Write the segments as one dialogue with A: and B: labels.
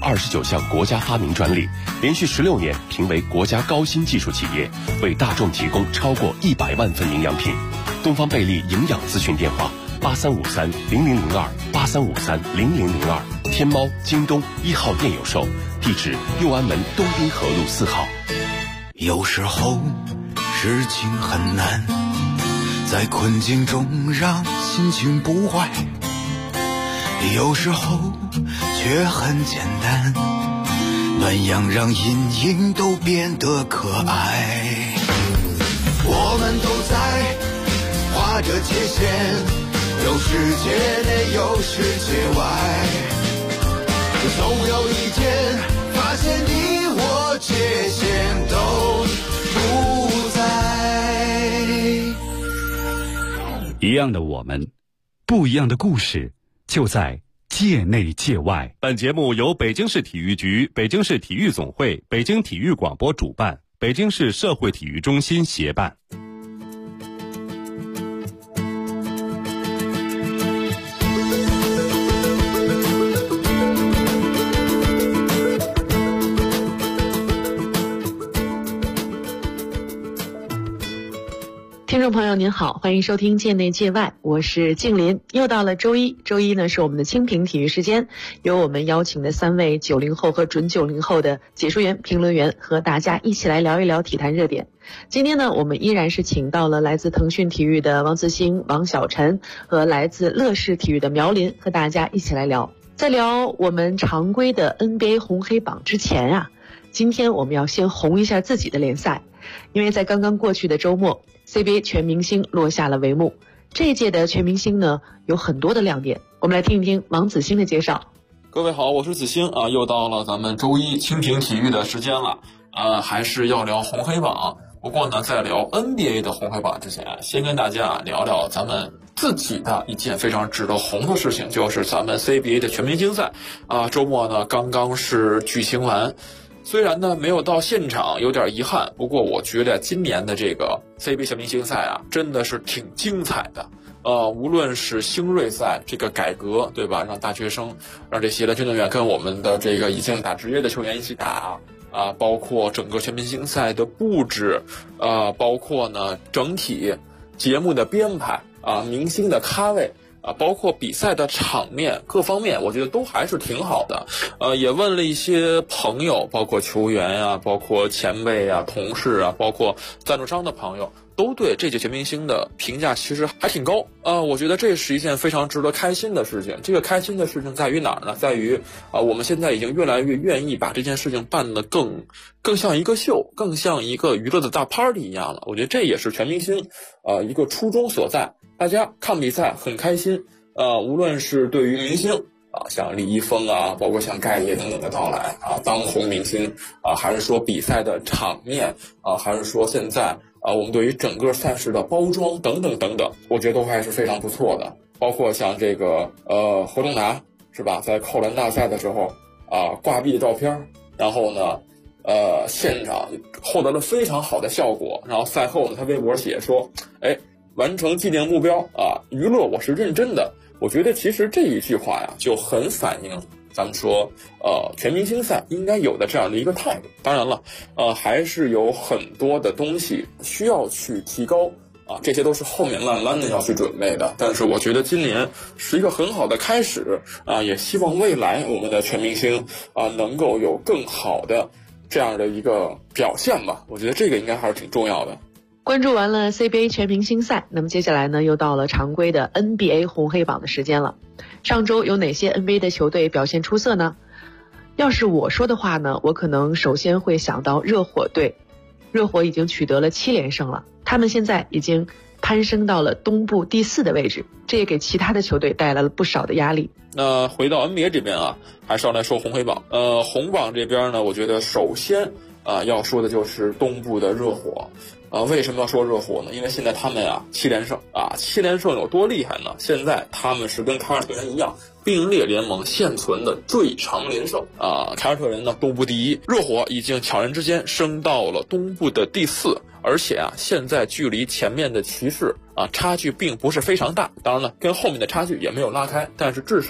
A: 29项国家发明专利，连续16年评为国家高新技术企业，为大众提供超过100万份营养品。东方贝利营养咨询电话83530002，83530002，天猫、京东1号店有售，地址右安门东滨河路4号。
B: 有时候事情很难，在困境中让心情不坏，有时候却很简单，暖阳让阴影都变得可爱。我们都在画着界限，有世界内有世界外，总有一天发现你我界限都不在。
C: 一样的我们，不一样的故事，就在界内界外。
D: 本节目由北京市体育局、北京市体育总会、北京体育广播主办，北京市社会体育中心协办。
E: 听众朋友您好，欢迎收听界内界外，我是静林。又到了周一呢是我们的清评体育时间，由我们邀请的3位90后和准90后的解说员、评论员和大家一起来聊一聊体坛热点。今天呢，我们依然是请到了来自腾讯体育的王自兴、王晓晨和来自乐视体育的苗林，和大家一起来聊。在聊我们常规的 NBA 红黑榜之前啊，今天我们要先红一下自己的联赛，因为在刚刚过去的周末CBA 全明星落下了帷幕。这一届的全明星呢，有很多的亮点，我们来听一听王子兴的介绍。
F: 各位好，我是子兴啊，又到了咱们周一清评体育的时间了。还是要聊红黑榜，不过呢，在聊 NBA 的红黑榜之前，先跟大家聊聊咱们自己的一件非常值得红的事情，就是咱们 CBA 的全明星赛啊，周末呢刚刚是举行完。虽然呢没有到现场，有点遗憾，不过我觉得今年的这个 CBA 全明星赛啊，真的是挺精彩的。无论是星瑞赛这个改革，对吧？让大学生，让这些的运动员跟我们的这个已经打职业的球员一起打啊，包括整个全明星赛的布置，包括呢整体节目的编排啊，明星的咖位。包括比赛的场面各方面，我觉得都还是挺好的。也问了一些朋友，包括球员啊，包括前辈啊、同事啊，包括赞助商的朋友，都对这届全明星的评价其实还挺高。我觉得这是一件非常值得开心的事情。这个开心的事情在于哪儿呢？在于我们现在已经越来越愿意把这件事情办得更像一个秀，更像一个娱乐的大 party 一样了。我觉得这也是全明星一个初衷所在。大家看比赛很开心，无论是对于明星像李易峰啊，包括像盖爷等等的到来啊，当红明星还是说比赛的场面还是说现在我们对于整个赛事的包装等等等等，我觉得都还是非常不错的。包括像这个何东达是吧，在扣篮大赛的时候挂壁的照片，然后呢现场获得了非常好的效果，然后赛后呢他微博写说，完成既定目标娱乐我是认真的。我觉得其实这一句话呀，就很反映咱们说全明星赛应该有的这样的一个态度。当然了，还是有很多的东西需要去提高这些都是后面慢慢的要去准备的。但是我觉得今年是一个很好的开始也希望未来我们的全明星能够有更好的这样的一个表现吧。我觉得这个应该还是挺重要的。
E: 关注完了 CBA 全明星赛，那么接下来呢，又到了常规的 NBA 红黑榜的时间了。上周有哪些 NBA 的球队表现出色呢？要是我说的话呢，我可能首先会想到热火队。热火已经取得了7连胜了，他们现在已经攀升到了东部第4的位置，这也给其他的球队带来了不少的压力。
F: 那回到 NBA 这边还是要来说红黑榜。红榜这边呢，我觉得首先要说的就是东部的热火。为什么要说热火呢？因为现在他们7连胜7连胜有多厉害呢？现在他们是跟凯尔特人一样，并列联盟现存的最长连胜凯尔特人呢东部第1，热火已经悄然之间升到了东部的第4，而且现在距离前面的骑士差距并不是非常大。当然了，跟后面的差距也没有拉开，但是至少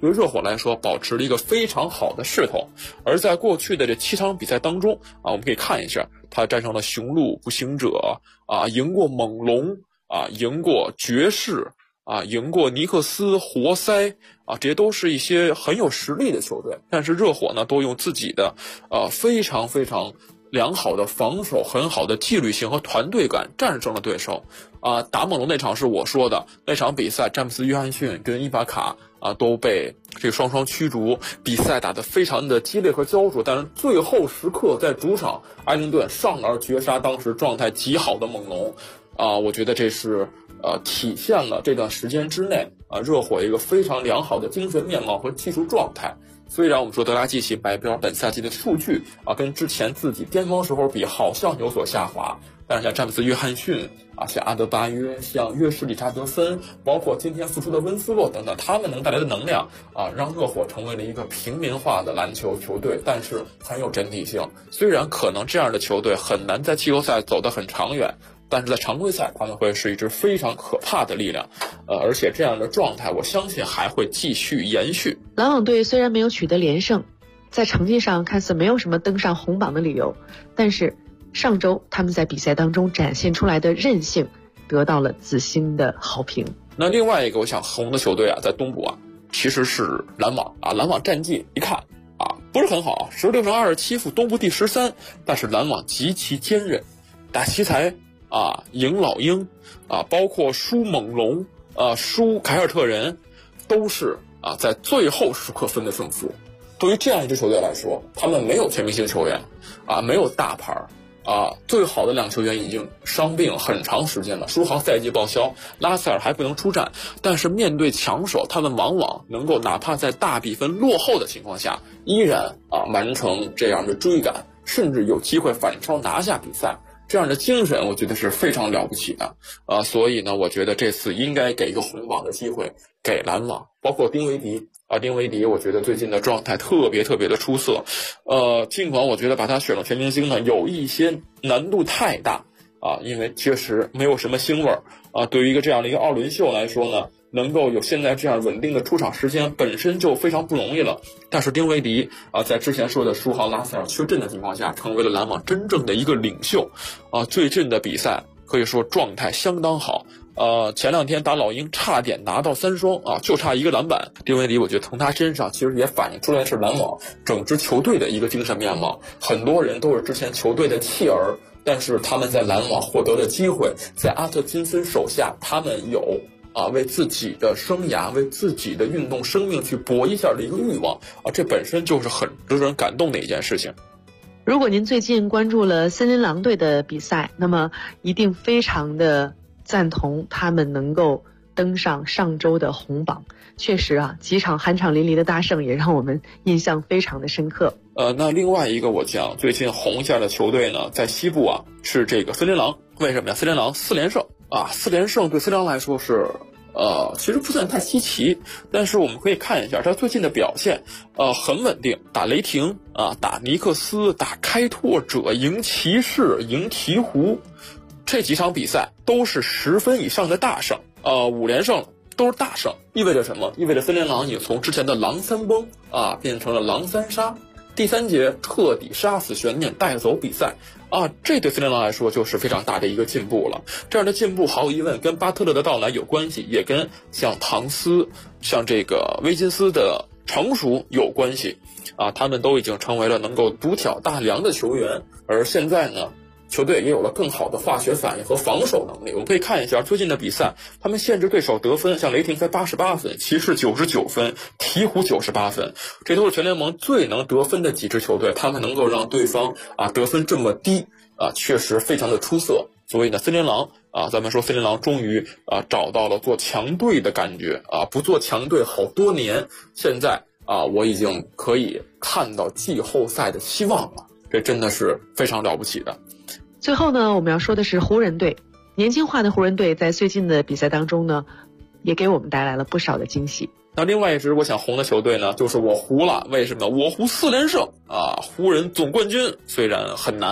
F: 对热火来说保持了一个非常好的势头。而在过去的这7场比赛当中我们可以看一下，他战胜了雄鹿、步行者赢过猛龙赢过爵士赢过尼克斯、活塞这些都是一些很有实力的球队。但是热火呢，都用自己的非常非常良好的防守、很好的纪律性和团队感战胜了对手打猛龙那场是我说的那场比赛，詹姆斯·约翰逊跟伊巴卡都被这个双双驱逐，比赛打得非常的激烈和焦灼。但是最后时刻在主场埃灵顿上而绝杀当时状态极好的猛龙我觉得这是体现了这段时间之内热火一个非常良好的精神面貌和技术状态。虽然我们说德拉季奇白标本赛季的数据跟之前自己巅峰时候比好像有所下滑，但是像詹姆斯·约翰逊像阿德巴约、像约什·理查德森，包括今天复出的温斯洛等等，他们能带来的能量让热火成为了一个平民化的篮球球队，但是很有整体性。虽然可能这样的球队很难在季后赛走得很长远，但是在常规赛他们会是一支非常可怕的力量而且这样的状态我相信还会继续延续。
E: 篮网队虽然没有取得连胜，在成绩上看似没有什么登上红榜的理由，但是上周他们在比赛当中展现出来的韧性得到了紫星的好评。
F: 那另外一个我想红的球队在东部其实是篮网篮网战绩一看不是很好，16胜27负，东部第13，但是篮网极其坚韧，打奇才赢老鹰包括输猛龙输凯尔特人，都是在最后时刻分的胜负。对于这样一支球队来说，他们没有全明星球员没有大牌最好的2球员已经伤病很长时间了，舒豪赛季报销，拉塞尔还不能出战，但是面对强手，他们往往能够哪怕在大比分落后的情况下，依然完成这样的追赶，甚至有机会反超拿下比赛。这样的精神我觉得是非常了不起的所以呢，我觉得这次应该给一个红榜的机会给篮网，包括丁威迪丁威迪我觉得最近的状态特别特别的出色尽管我觉得把他选了全明星呢有一些难度太大因为确实没有什么腥味对于一个这样的一个2轮秀来说呢，能够有现在这样稳定的出场时间本身就非常不容易了。但是丁威迪在之前说的舒豪、拉塞尔缺阵的情况下，成为了篮网真正的一个领袖最近的比赛可以说状态相当好前2天打老鹰差点拿到3双就差1个篮板。丁威迪我觉得从他身上其实也反映出来是篮网整支球队的一个精神面貌。很多人都是之前球队的弃儿，但是他们在篮网获得了机会，在阿特金森手下他们有为自己的生涯、为自己的运动生命去搏一下的一个欲望这本身就是很令人感动的一件事情。
E: 如果您最近关注了森林狼队的比赛，那么一定非常的赞同他们能够登上上周的红榜。确实几场酣畅淋漓的大胜也让我们印象非常的深刻。
F: 那另外一个我讲最近红一下的球队呢，在西部是这个森林狼。为什么呀？森林狼4连胜4连胜对森林狼来说是其实不算太稀奇，但是我们可以看一下他最近的表现很稳定，打雷霆打尼克斯，打开拓者，赢骑士，赢鹈鹕，这几场比赛都是10分以上的大胜5连胜都是大胜。意味着什么？意味着森林狼已经从之前的狼3崩变成了狼3杀，第3节彻底杀死悬念，带走比赛这对森林狼来说就是非常大的一个进步了。这样的进步毫无疑问跟巴特勒的到来有关系，也跟像唐斯、像这个威金斯的成熟有关系他们都已经成为了能够独挑大梁的球员。而现在呢，球队也有了更好的化学反应和防守能力。我们可以看一下最近的比赛，他们限制对手得分，像雷霆才88分，骑士99分，鹈鹕98分，这都是全联盟最能得分的几支球队，他们能够让对方得分这么低确实非常的出色。所以呢，森林狼咱们说森林狼终于找到了做强队的感觉不做强队好多年，现在我已经可以看到季后赛的希望了，这真的是非常了不起的。
E: 最后呢，我们要说的是湖人队。年轻化的湖人队在最近的比赛当中呢，也给我们带来了不少的惊喜。
F: 那另外一支我想红的球队呢，就是我湖了。为什么？我湖4连胜湖人总冠军虽然很难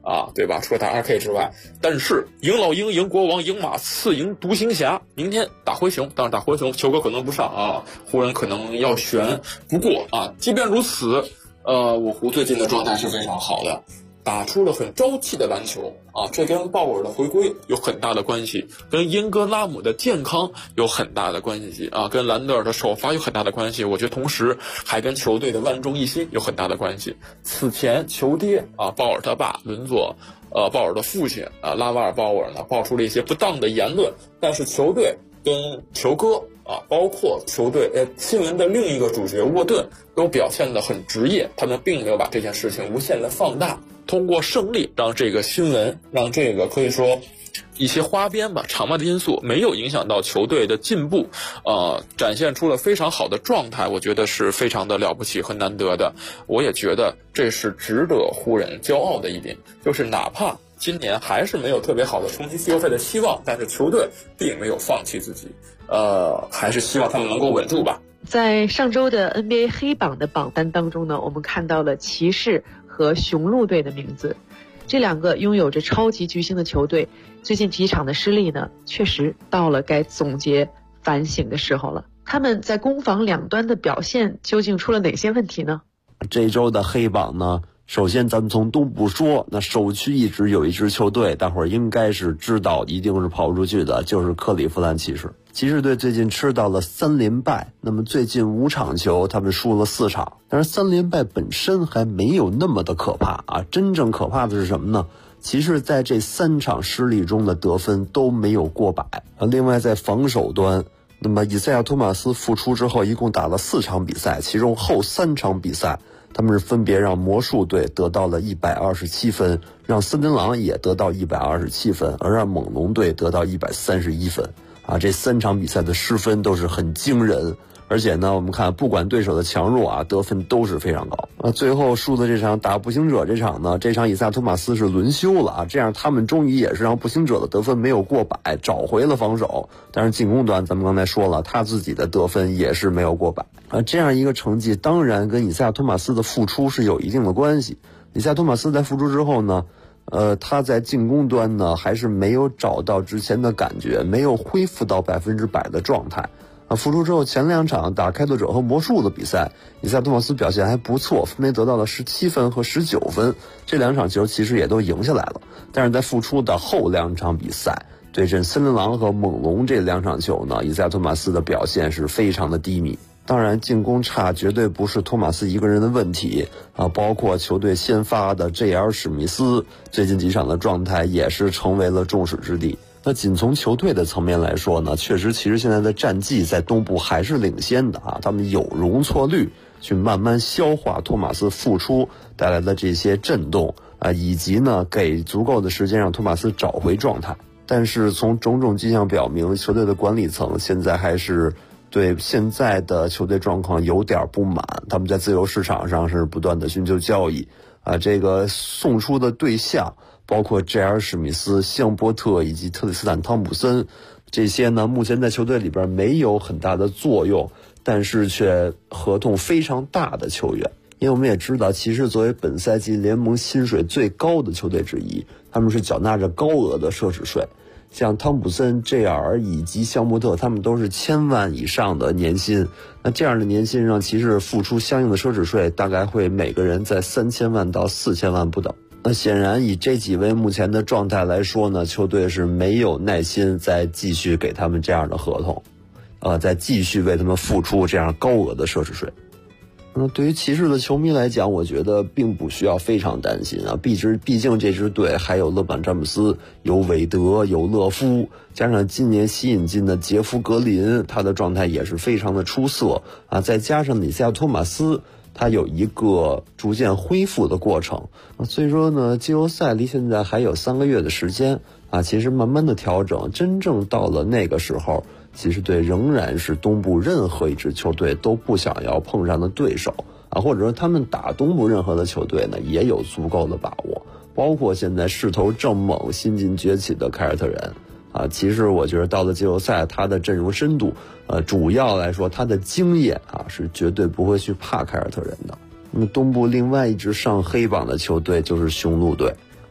F: 对吧？除了打2K 之外，但是赢老鹰、赢国王、赢马刺、赢独行侠，明天打灰熊，当然打灰熊球哥可能不上湖人可能要悬。不过即便如此，我湖最近的状态是非常好的。打出了很朝气的篮球这跟鲍尔的回归有很大的关系，跟英格拉姆的健康有很大的关系跟兰德尔的首发有很大的关系。我觉得同时还跟球队的万众一心有很大的关系。此前球爹鲍尔他爸伦佐鲍尔的父亲拉瓦尔鲍尔呢爆出了一些不当的言论，但是球队跟球哥包括球队新闻的另一个主角沃顿都表现得很职业，他们并没有把这件事情无限的放大，通过胜利让这个新闻，让这个可以说一些花边吧场外的因素没有影响到球队的进步，展现出了非常好的状态，我觉得是非常的了不起和难得的。我也觉得这是值得湖人骄傲的一点，就是哪怕今年还是没有特别好的冲击季后赛的希望，但是球队并没有放弃自己，还是希望他们能够稳住吧。
E: 在上周的 NBA 黑榜的榜单当中呢，我们看到了骑士和雄鹿队的名字。这两个拥有着超级巨星的球队，最近几场的失利呢，确实到了该总结反省的时候了。他们在攻防两端的表现究竟出了哪些问题呢？
G: 这周的黑榜呢，首先咱们从东部说，那首屈一指有一支球队大伙儿应该是知道一定是跑不出去的，就是克利夫兰骑士。骑士队最近吃到了3连败，那么最近5场球他们输了4场，但是3连败本身还没有那么的可怕真正可怕的是什么呢？骑士在这3场失利中的得分都没有过100。另外在防守端，那么以赛亚·托马斯复出之后一共打了4场比赛，其中后3场比赛他们是分别让魔术队得到了127分，让森林狼也得到127分，而让猛龙队得到131分这3场比赛的失分都是很惊人，而且呢我们看不管对手的强弱得分都是非常高最后输的这场打步行者这场呢，这场以赛亚·托马斯是轮休了这样他们终于也是让步行者的得分没有过100，找回了防守，但是进攻端咱们刚才说了，他自己的得分也是没有过100这样一个成绩当然跟以赛亚·托马斯的复出是有一定的关系。以赛亚·托马斯在复出之后呢，他在进攻端呢还是没有找到之前的感觉，没有恢复到100%的状态复出之后前2场打开拓者和魔术的比赛，以赛亚·托马斯表现还不错，分别得到了17分和19分，这2场球其实也都赢下来了。但是在复出的后2场比赛对阵森林狼和猛龙这2场球呢，以赛亚·托马斯的表现是非常的低迷。当然进攻差绝对不是托马斯一个人的问题包括球队先发的 JR 史密斯最近几场的状态也是成为了众矢之的。那仅从球队的层面来说呢，确实其实现在的战绩在东部还是领先的他们有容错率去慢慢消化托马斯复出带来的这些震动以及呢给足够的时间让托马斯找回状态。但是从种种迹象表明，球队的管理层现在还是对现在的球队状况有点不满，他们在自由市场上是不断的寻求交易这个送出的对象包括 JR 史密斯、香波特以及特里斯坦汤普森，这些呢目前在球队里边没有很大的作用，但是却合同非常大的球员。因为我们也知道骑士作为本赛季联盟薪水最高的球队之一，他们是缴纳着高额的奢侈税，像汤普森、JR 以及香波特他们都是1000万以上的年薪，那这样的年薪让骑士付出相应的奢侈税，大概会每个人在3000万到4000万不等。那显然以这几位目前的状态来说呢，球队是没有耐心再继续给他们这样的合同再继续为他们付出这样高额的奢侈税。对于骑士的球迷来讲，我觉得并不需要非常担心毕竟这支队还有勒班詹姆斯、有韦德、有勒夫，加上今年吸引进的杰夫格林，他的状态也是非常的出色再加上以赛亚·托马斯他有一个逐渐恢复的过程所以说呢，季后赛离现在还有3个月的时间其实慢慢的调整，真正到了那个时候，骑士队仍然是东部任何一支球队都不想要碰上的对手或者说他们打东部任何的球队呢也有足够的把握，包括现在势头正猛、新晋崛起的凯尔特人其实我觉得到了季后赛，他的阵容深度主要来说他的经验是绝对不会去怕凯尔特人的。那么东部另外一支上黑榜的球队就是雄鹿队。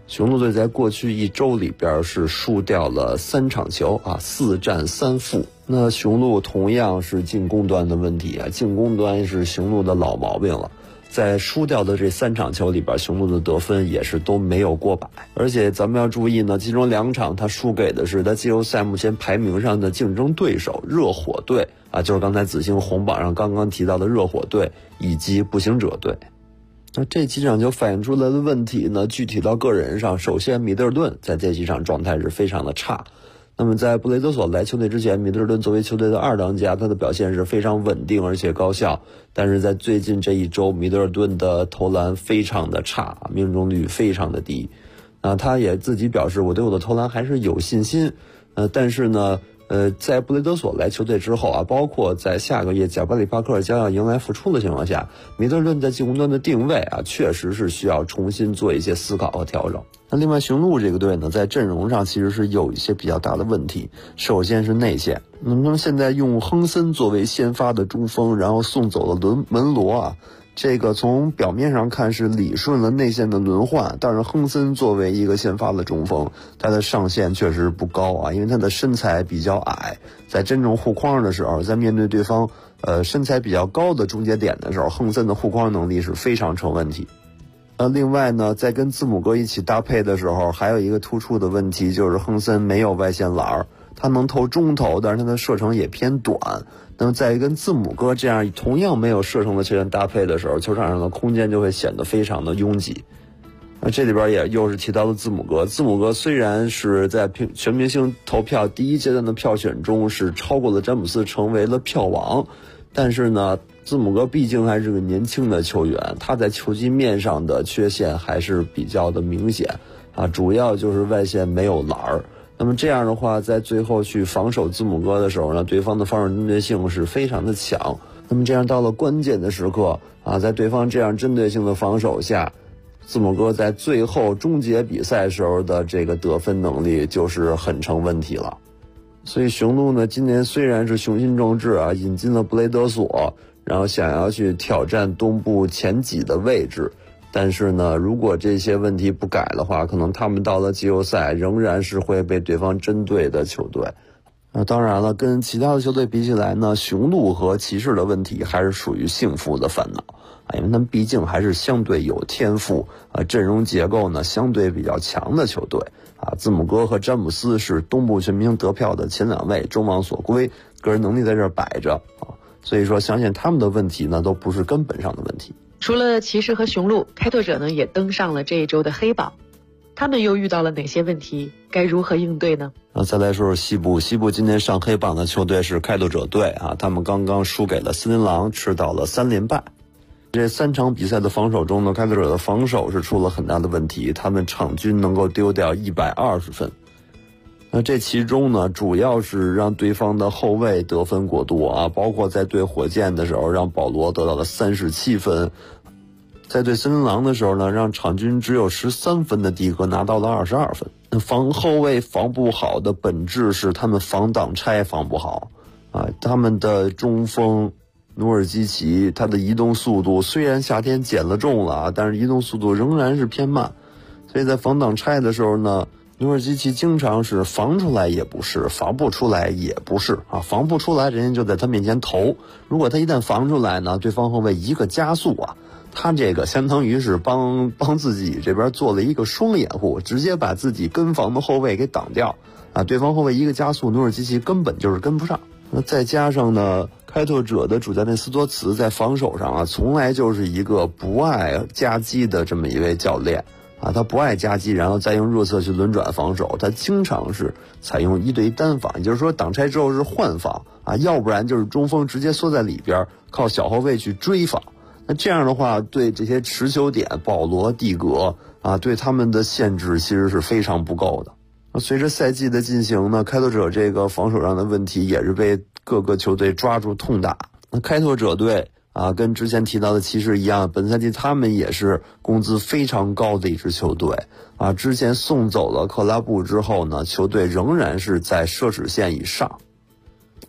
G: 雄鹿队在过去一周里边是输掉了3场球啊，4战3负。那雄鹿同样是进攻端的问题啊，进攻端是雄鹿的老毛病了。在输掉的这3场球里边，雄鹿的得分也是都没有过100。而且咱们要注意呢，其中2场他输给的是他季后赛目前排名上的竞争对手热火队啊，就是刚才子星红榜上刚刚提到的热火队以及步行者队。那这几场就反映出来的问题呢，具体到个人上，首先米德尔顿在这几场状态是非常的差。那么在布雷德索来球队之前，米德尔顿作为球队的2当家，他的表现是非常稳定而且高效。但是在最近这一周，米德尔顿的投篮非常的差，命中率非常的低。他也自己表示，我对我的投篮还是有信心。但是呢，在布雷德索来球队之后啊，包括在下个月贾巴里帕克将要迎来复出的情况下，米德尔顿在进攻端的定位啊，确实是需要重新做一些思考和调整。那另外雄鹿这个队呢，在阵容上其实是有一些比较大的问题。首先是内线，那么现在用亨森作为先发的中锋，然后送走了门罗啊，这个从表面上看是理顺了内线的轮换，但是亨森作为一个先发的中锋，他的上限确实不高啊，因为他的身材比较矮，在真正护框的时候，在面对对方身材比较高的终结点的时候，亨森的护框能力是非常成问题。另外呢，在跟字母哥一起搭配的时候，还有一个突出的问题就是亨森没有外线篮，他能投中投，但是他的射程也偏短。那么在跟字母哥这样同样没有射程的球员搭配的时候，球场上的空间就会显得非常的拥挤。那这里边也又是提到了字母哥。字母哥虽然是在全明星投票第1阶段的票选中是超过了詹姆斯，成为了票王，但是呢，字母哥毕竟还是个年轻的球员，他在球技面上的缺陷还是比较的明显啊，主要就是外线没有篮儿。那么这样的话，在最后去防守字母哥的时候呢，对方的防守针对性是非常的强。那么这样到了关键的时刻啊，在对方这样针对性的防守下，字母哥在最后终结比赛时候的这个得分能力就是很成问题了。所以雄鹿呢，今年虽然是雄心壮志啊，引进了布雷德索，然后想要去挑战东部前几的位置，但是呢，如果这些问题不改的话，可能他们到了季后赛仍然是会被对方针对的球队。当然了，跟其他的球队比起来呢，雄鹿和骑士的问题还是属于幸福的烦恼啊，因为他们毕竟还是相对有天赋啊，阵容结构呢相对比较强的球队啊。字母哥和詹姆斯是东部全明星得票的前2位，众望所归，个人能力在这儿摆着啊，所以说相信他们的问题呢都不是根本上的问题。
E: 除了骑士和雄鹿，开拓者呢也登上了这一周的黑榜。他们又遇到了哪些问题？该如何应对呢？
G: 再来说说西部。西部今天上黑榜的球队是开拓者队啊，他们刚刚输给了森林狼，吃到了3连败。这3场比赛的防守中呢，开拓者的防守是出了很大的问题，他们场均能够丢掉120分。那这其中呢，主要是让对方的后卫得分过多啊，包括在对火箭的时候，让保罗得到了37分。在对森林狼的时候呢，让场均只有13分的迪格拿到了22分。那防后卫防不好的本质是他们防挡拆防不好啊，他们的中锋努尔基奇，他的移动速度虽然夏天减了重了啊，但是移动速度仍然是偏慢，所以在防挡拆的时候呢，努尔基奇经常是防出来也不是，防不出来也不是啊，防不出来人家就在他面前投，如果他一旦防出来呢，对方后卫一个加速啊，他这个相当于是帮自己这边做了一个双掩护，直接把自己跟防的后卫给挡掉啊，对方后卫一个加速，努尔基奇根本就是跟不上。那再加上呢，开拓者的主教练斯托茨在防守上啊，从来就是一个不爱夹击的这么一位教练啊，他不爱夹击，然后再用弱侧去轮转防守，他经常是采用1对1单防，也就是说挡拆之后是换防啊，要不然就是中锋直接缩在里边，靠小后卫去追防。那这样的话，对这些持球点保罗、蒂格啊，对他们的限制其实是非常不够的。那随着赛季的进行呢，开拓者这个防守上的问题也是被各个球队抓住痛打。那开拓者队啊，跟之前提到的骑士一样，本赛季他们也是工资非常高的一支球队啊。之前送走了克拉布之后呢，球队仍然是在奢侈线以上。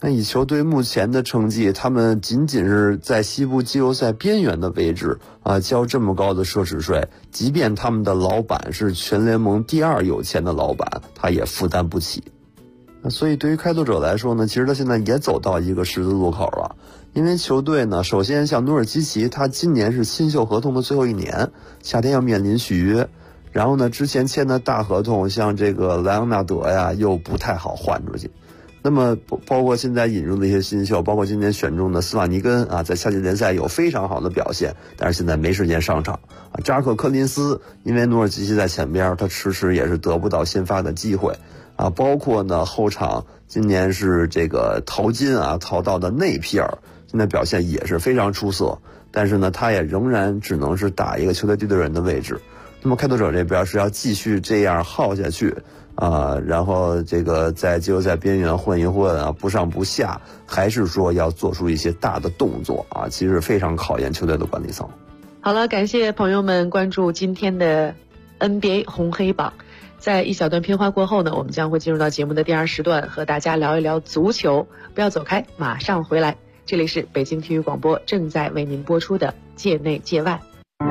G: 那以球队目前的成绩，他们仅仅是在西部季后赛边缘的位置交这么高的奢侈税，即便他们的老板是全联盟第2有钱的老板，他也负担不起。所以对于开拓者来说呢，其实他现在也走到一个十字路口了。因为球队呢，首先像努尔基奇，他今年是新秀合同的最后1年，夏天要面临续约。然后呢，之前签的大合同，像这个莱昂纳德呀，又不太好换出去。那么包括现在引入的一些新秀，包括今年选中的斯瓦尼根在夏季联赛有非常好的表现，但是现在没时间上场扎克科林斯因为努尔基奇在前边，他迟迟也是得不到先发的机会包括呢后场今年是这个淘金淘到的内皮尔，现在表现也是非常出色，但是呢他也仍然只能是打一个球队第6人的位置。那么开拓者这边是要继续这样耗下去然后这个在季后赛边缘混一混不上不下，还是说要做出一些大的动作其实非常考验球队的管理层。
E: 好了，感谢朋友们关注今天的 NBA 红黑榜。在一小段片花过后呢，我们将会进入到节目的第2时段，和大家聊一聊足球。不要走开，马上回来。这里是北京体育广播正在为您播出的界内界外。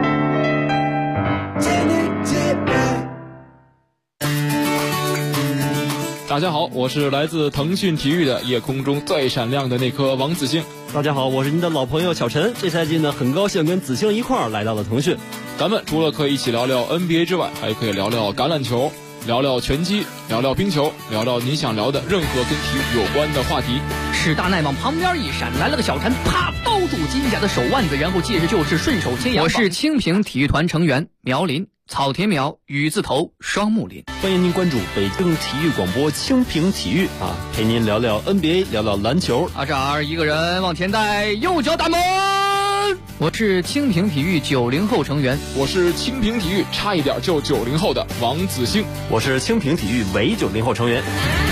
F: 大家好，我是来自腾讯体育的夜空中最闪亮的那颗王子星。
H: 大家好，我是您的老朋友小陈。这赛季呢，很高兴跟子星一块儿来到了腾讯。
F: 咱们除了可以一起聊聊 NBA 之外，还可以聊聊橄榄球，聊聊拳击，聊聊冰球，聊聊你想聊的任何跟体育有关的话题。
I: 史大奈往旁边一闪，来了个小陈，啪包住金甲的手腕子，然后接着就是顺手牵羊。我是清平体育团成员苗林，草田苗雨字头双木林。
H: 欢迎您关注北京体育广播清平体育陪您聊聊 NBA， 聊聊篮球。
I: 这儿一个人往前带，右脚打门。我是清平体育90后成员，
F: 我是清平体育差一点就90后的王子星，
H: 我是清平体育伪90后成员。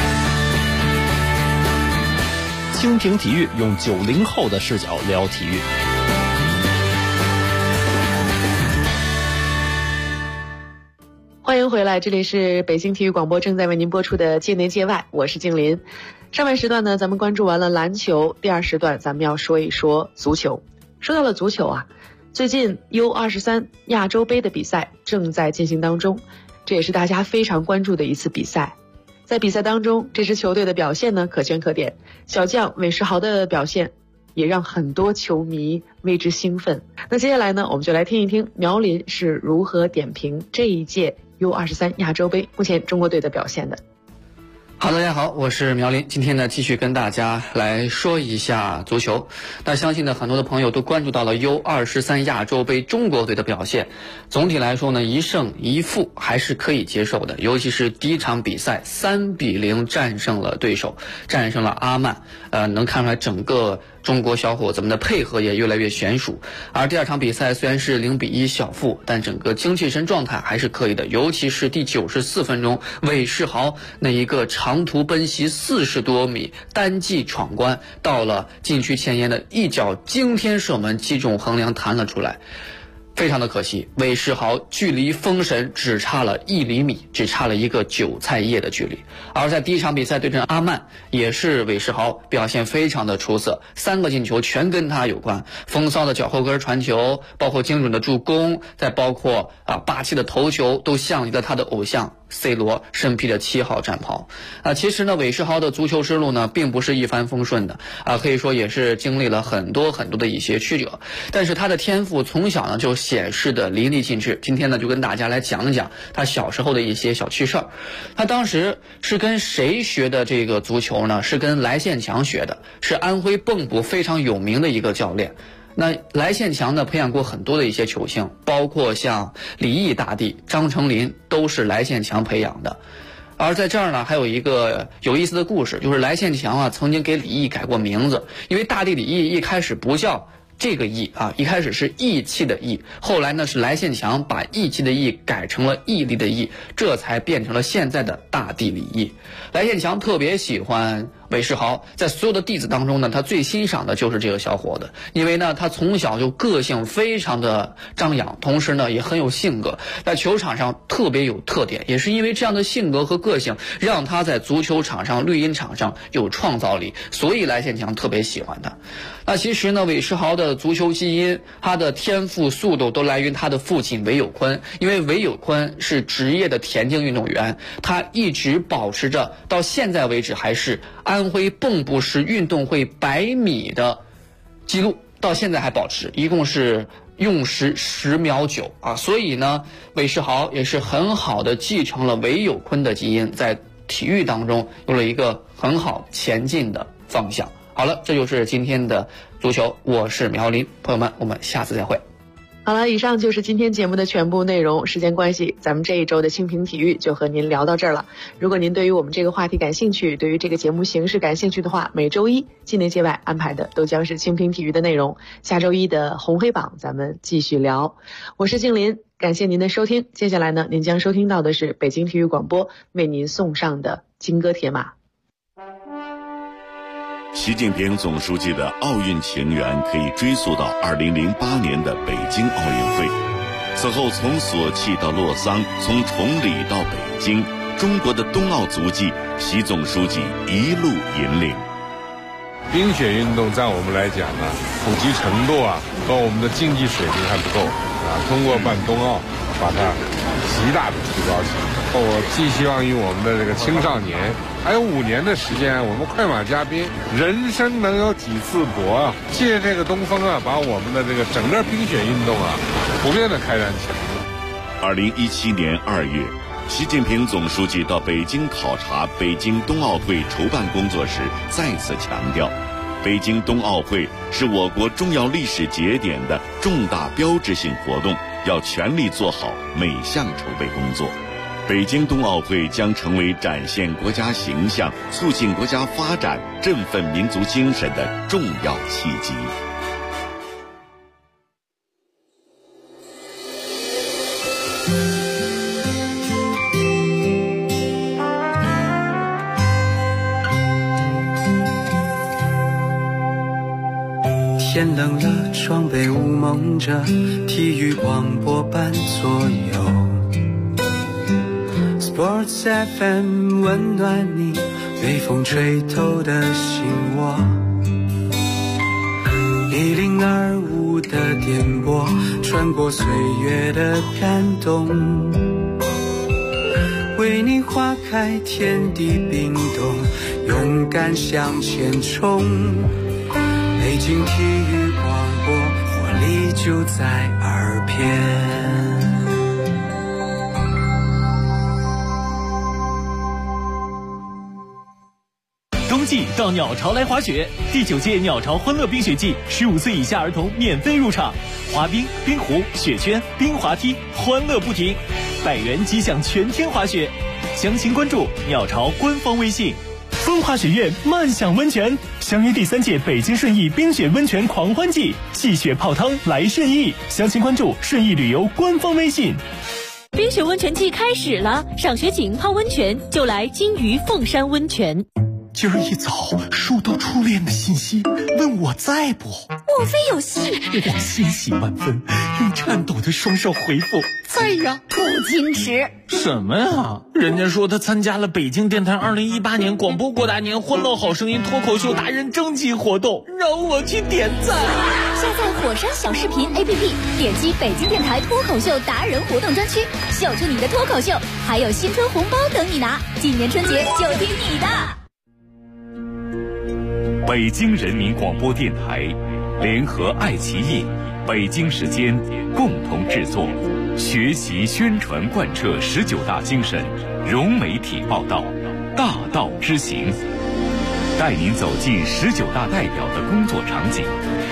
H: 清平体育用90后的视角聊体育。
E: 欢迎回来，这里是北京体育广播正在为您播出的界内界外，我是静林。上半时段呢，咱们关注完了篮球，第2时段咱们要说一说足球。说到了足球最近 U23 亚洲杯的比赛正在进行当中，这也是大家非常关注的一次比赛。在比赛当中，这支球队的表现呢可圈可点，小将韦世豪的表现也让很多球迷为之兴奋。那接下来呢，我们就来听一听苗林是如何点评这一届 U23 亚洲杯目前中国队的表现的。
I: 好，大家好，我是苗林。今天呢，继续跟大家来说一下足球。那相信呢，很多的朋友都关注到了 U23 亚洲杯中国队的表现。总体来说呢，1胜1负还是可以接受的，尤其是第一场比赛3-0战胜了对手，战胜了阿曼。能看出来整个中国小伙子们的配合也越来越娴熟。而第2场比赛虽然是0-1小负，但整个精气神状态还是可以的，尤其是第94分钟，韦世豪那一个长途奔袭40多米，单骑闯关，到了禁区前沿的一脚惊天射门击中横梁弹了出来。非常的可惜，韦世豪距离封神只差了1厘米，只差了一个韭菜叶的距离。而在第一场比赛对阵阿曼，也是韦世豪表现非常的出色，3个进球全跟他有关，风骚的脚后跟传球，包括精准的助攻，再包括霸气的头球，都像极了他的偶像C 罗身披着7号战袍。其实呢，韦世豪的足球之路呢，并不是一帆风顺的可以说也是经历了很多的一些曲折，但是他的天赋从小呢就显示的淋漓尽致。今天呢，就跟大家来讲讲他小时候的一些小趣事儿。他当时是跟谁学的这个足球呢？是跟来宪强学的，是安徽蚌埠非常有名的一个教练。那来宪强呢，培养过很多的一些球星，包括像李毅大帝、张成林，都是来宪强培养的。而在这儿呢，还有一个有意思的故事，就是来宪强曾经给李毅改过名字，因为大帝李毅一开始不叫这个义一开始是义气的义，后来呢是来宪强把义气的义改成了毅力的毅，这才变成了现在的大帝李毅。来宪强特别喜欢韦世豪在所有的弟子当中呢，他最欣赏的就是这个小伙子，因为呢他从小就个性非常的张扬，同时呢也很有性格，在球场上特别有特点，也是因为这样的性格和个性，让他在足球场上、绿茵场上有创造力，所以来建强特别喜欢他。那其实呢，韦世豪的足球基因，他的天赋、速度都来源于他的父亲韦有坤，因为韦有坤是职业的田径运动员，他一直保持着到现在为止还是安徽蚌埠市运动会100米的记录，到现在还保持，一共是用时10秒9啊，所以呢，韦世豪也是很好的继承了韦有坤的基因，在体育当中有了一个很好前进的方向。好了，这就是今天的足球，我是苗林，朋友们，我们下次再会。
E: 好了，以上就是今天节目的全部内容。时间关系，咱们这一周的蜻蜓体育就和您聊到这儿了。如果您对于我们这个话题感兴趣，对于这个节目形式感兴趣的话，每周一境内界外安排的都将是蜻蜓体育的内容。下周一的红黑榜咱们继续聊。我是静林，感谢您的收听。接下来呢，您将收听到的是北京体育广播为您送上的金戈铁马。
J: 习近平总书记的奥运情缘可以追溯到2008年的北京奥运会。此后从索契到洛桑，从崇礼到北京，中国的冬奥足迹，习总书记一路引领。
K: 冰雪运动在我们来讲呢，普及程度和我们的竞技水平还不够通过办冬奥，把它极大的提高起来。我寄希望于我们的这个青少年，还有5年的时间，我们快马加鞭，人生能有几次搏借这个东风把我们的这个整个冰雪运动普遍的开展起来。
J: 2017年2月，习近平总书记到北京考察北京冬奥会筹办工作时，再次强调，北京冬奥会是我国重要历史节点的重大标志性活动，要全力做好每项筹备工作。北京冬奥会将成为展现国家形象、促进国家发展、振奋民族精神的重要契机。
B: 天冷了，窗被雾蒙着，体育广播伴左右。Sports FM 温暖你被风吹透的心窝，1025的电波穿过岁月的感动，为你划开天地冰冻，勇敢向前冲。北京体育广播，活力就在耳边。
L: 冬季到鸟巢来滑雪，第9届鸟巢欢乐冰雪季，15岁以下儿童免费入场，滑冰、冰壶、雪圈、冰滑梯，欢乐不停，100元即享全天滑雪。详情关注鸟巢官方微信。风华雪苑慢享温泉，相约第3届北京顺义冰雪温泉狂欢季，戏雪泡汤来顺义。详情关注顺义旅游官方微信。
M: 冰雪温泉季开始了，赏雪景、泡温泉就来金鱼凤山温泉。
N: 今儿一早收到初恋的信息，问我在不？
M: 莫非有戏？
N: 我欣喜万分，用颤抖的双手回复在呀。
M: 不矜持
L: 什么呀？人家说他参加了北京电台2018年广播过大年欢乐好声音脱口秀达人征集活动，让我去点赞。
M: 下载火山小视频 APP， 点击北京电台脱口秀达人活动专区，秀出你的脱口秀，还有新春红包等你拿。今年春节就听你的。
C: 北京人民广播电台联合爱奇艺、北京时间共同制作，学习宣传贯彻19大精神，融媒体报道，大道之行，带您走进19大代表的工作场景，